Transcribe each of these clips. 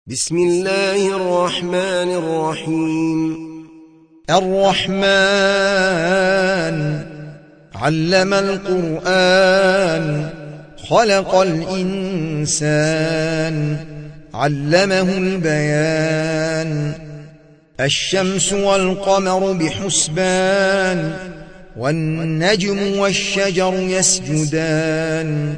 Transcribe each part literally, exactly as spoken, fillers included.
بسم الله الرحمن الرحيم. الرحمن علم القرآن خلق الإنسان علمه البيان. الشمس والقمر بحسبان والنجم والشجر يسجدان.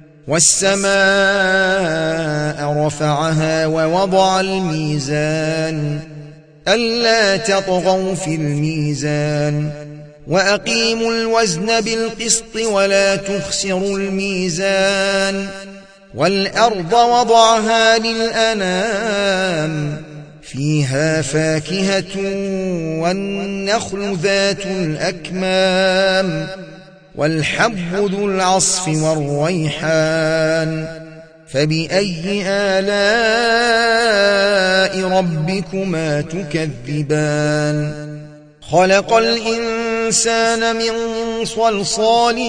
والسماء رفعها ووضع الميزان ألا تطغوا في الميزان وأقيموا الوزن بالقسط ولا تخسروا الميزان. والأرض وضعها للأنام فيها فاكهة والنخل ذات الأكمام والحب ذو العصف والريحان. فبأي آلاء ربكما تكذبان؟ خلق الإنسان من صلصال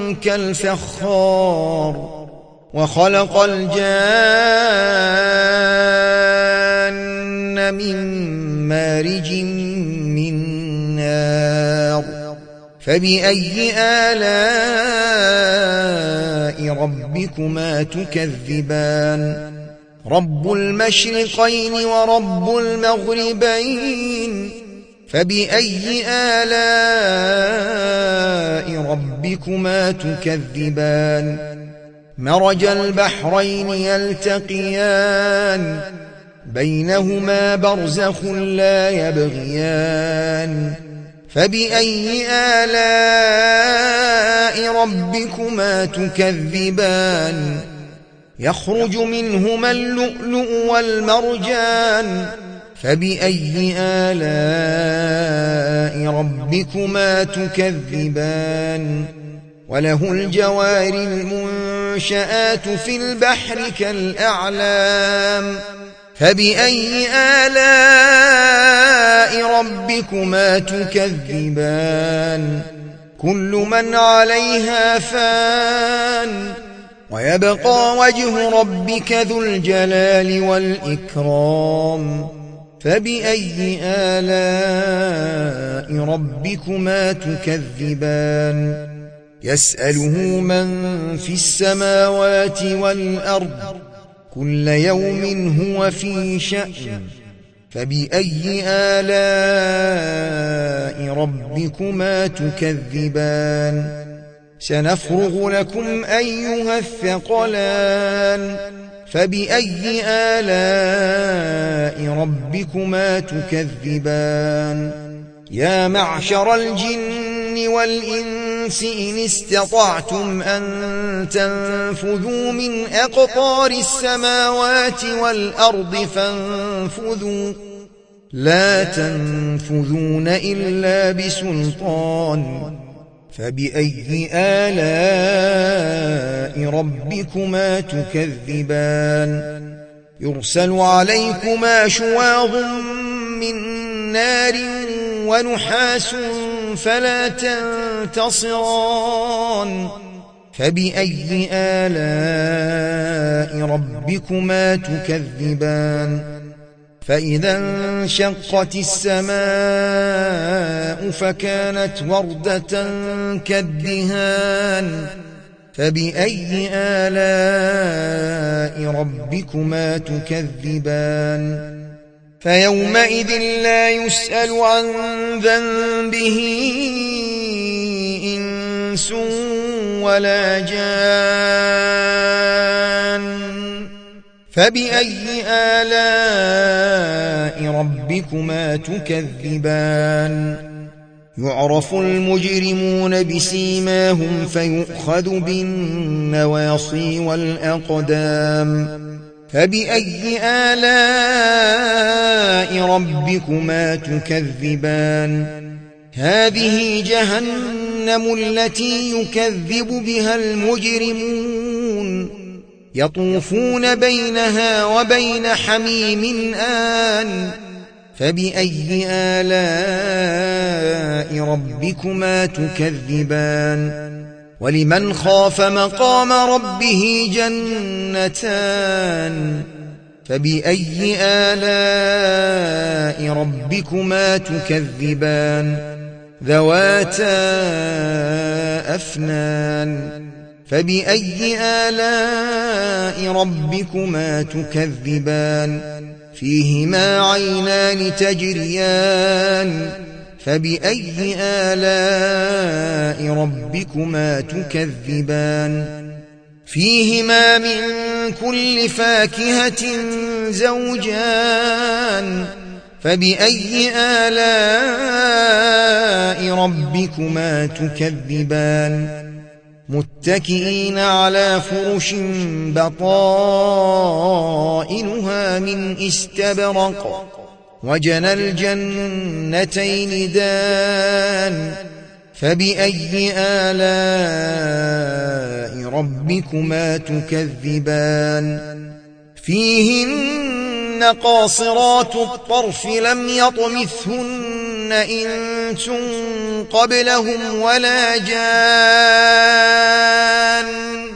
كالفخار وخلق الجان من مارج من نار. فبأي آلاء ربكما تكذبان؟ رب المشرقين ورب المغربين. فبأي آلاء ربكما تكذبان؟ مرج البحرين يلتقيان بينهما برزخ لا يبغيان. فبأي آلاء ربكما تكذبان؟ يخرج منهما اللؤلؤ والمرجان. فبأي آلاء ربكما تكذبان؟ وله الجوار المنشآت في البحر كالأعلام. فبأي آلاء ربكما تكذبان؟ كل من عليها فان ويبقى وجه ربك ذو الجلال والإكرام. فبأي آلاء ربكما تكذبان؟ يسأله من في السماوات والأرض كل يوم هو في شأن. فبأي آلاء ربكما تكذبان؟ سنفرغ لكم أيها الثقلان. فبأي آلاء ربكما تكذبان؟ يا معشر الجن والإنس إن استطعتم أن تنفذوا من أقطار السماوات والأرض فانفذوا لا تنفذون إلا بسلطان. فبأي آلاء ربكما تكذبان؟ يرسل عليكما شواظ من نار ونحاس فلا تنتصران. فبأي آلاء ربكما تكذبان؟ فإذا انشقت السماء فكانت وردة كالدهان. فبأي آلاء ربكما تكذبان؟ فيومئذ لا يسأل عن ذنبه إنس ولا جان. فبأي آلاء ربكما تكذبان؟ يعرف المجرمون بسيماهم فيؤخذ بالنواصي والأقدام. فبأي آلاء ربكما تكذبان؟ هذه جهنم التي يكذب بها المجرمون يطوفون بينها وبين حميم آن. فبأي آلاء ربكما تكذبان؟ ولمن خاف مقام ربه جنتان فبأي آلاء ربكما تكذبان ذواتا أفنان فبأي آلاء ربكما تكذبان فيهما عينان تجريان فبأي آلاء ربكما تكذبان فيهما من كل فاكهة زوجان فبأي آلاء ربكما تكذبان متكئين على فرش بطائنها من استبرق وجنى الجنتين دان فبأي آلاء ربكما تكذبان فيهن قاصرات الطرف لم يطمثهن إنس قبلهم ولا جان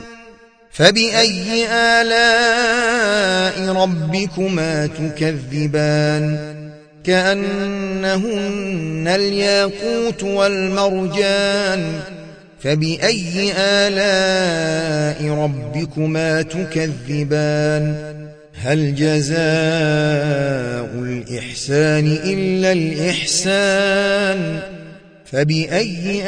فبأي آلاء ربكما تكذبان كأنهن الياقوت والمرجان فبأي آلاء ربكما تكذبان هل جزاء الإحسان إلا الإحسان فبأي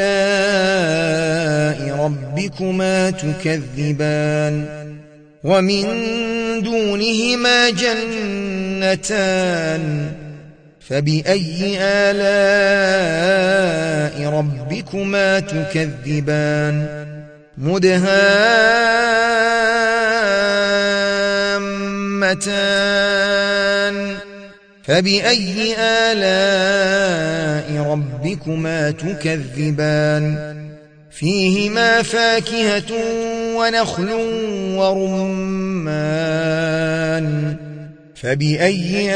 آلاء ربكما تكذبان ومن دونهما جنتان فبأي آلاء ربكما تكذبان مدهامتان فبأي آلاء ربكما تكذبان فيهما فاكهة ونخل ورمان فبأي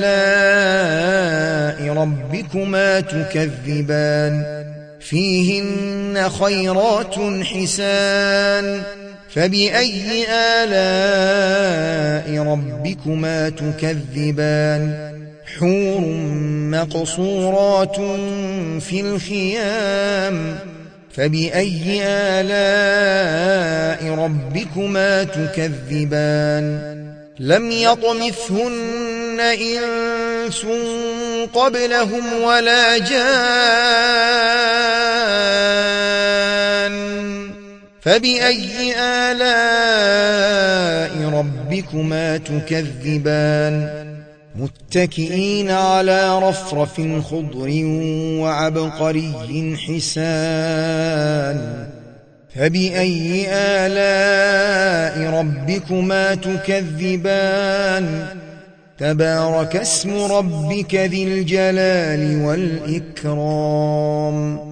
آلاء ربكما تكذبان فيهن خيرات حسان فبأي آلاء ربكما تكذبان حور مقصورات في الخيام فبأي آلاء ربكما تكذبان لم يطمثهن إنس قبلهم ولا جان فبأي آلاء ربكما تكذبان متكئين على رفرف خضر وعبقري حسان فبأي آلاء ربكما تكذبان تبارك اسم ربك ذي الجلال والإكرام